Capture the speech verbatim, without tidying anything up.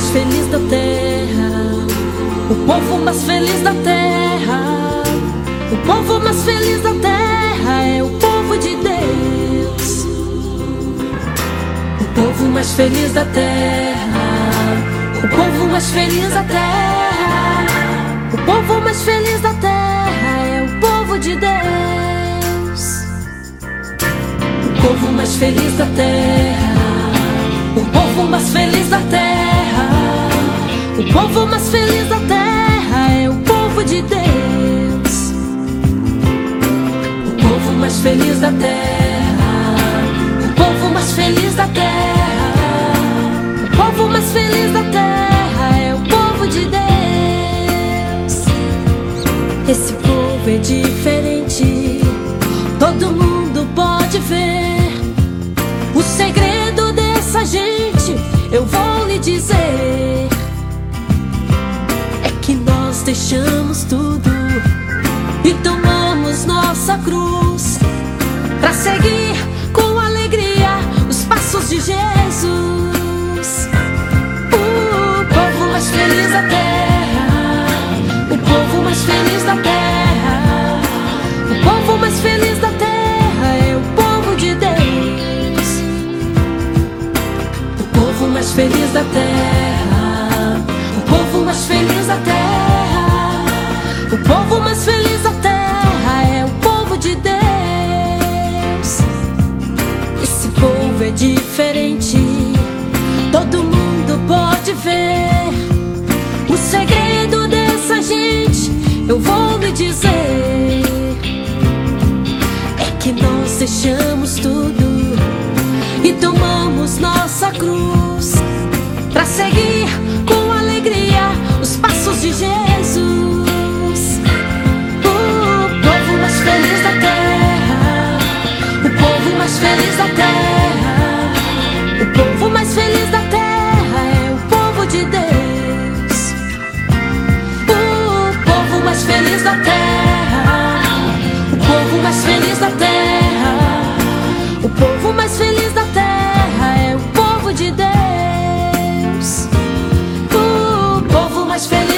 feliz da terra, o povo mais feliz da terra, o povo mais feliz da terra é o povo de Deus. O povo mais feliz da terra, o povo mais feliz da terra, o povo mais feliz da terra é o povo de Deus. O povo mais feliz da terra, o povo mais feliz da terra, o povo mais feliz da terra é o povo de Deus. O povo mais feliz da terra, o povo mais feliz da terra, o povo mais feliz da terra é o povo de Deus. Esse povo é diferente, todo mundo pode ver. O segredo dessa gente eu vou lhe dizer, é que nós deixamos tudo e tomamos nossa cruz pra seguir com alegria os passos de Jesus. O povo mais feliz da terra, o povo mais feliz da terra, o povo mais feliz da terra é o povo de Deus. O povo mais feliz da terra, o povo mais feliz da terra, o povo mais feliz da terra é o povo de Deus. Esse povo é diferente, todo mundo pode ver. O segredo dessa gente eu vou lhe dizer, é que nós deixamos tudo e tomamos nossa cruz pra seguir com alegria os passos de Jesus. O povo mais feliz da terra, o povo mais feliz da terra, o povo mais feliz da terra é o povo de Deus. O povo mais feliz da terra, o povo mais feliz da terra, o povo mais feliz da terra é o povo de Deus. O povo mais feliz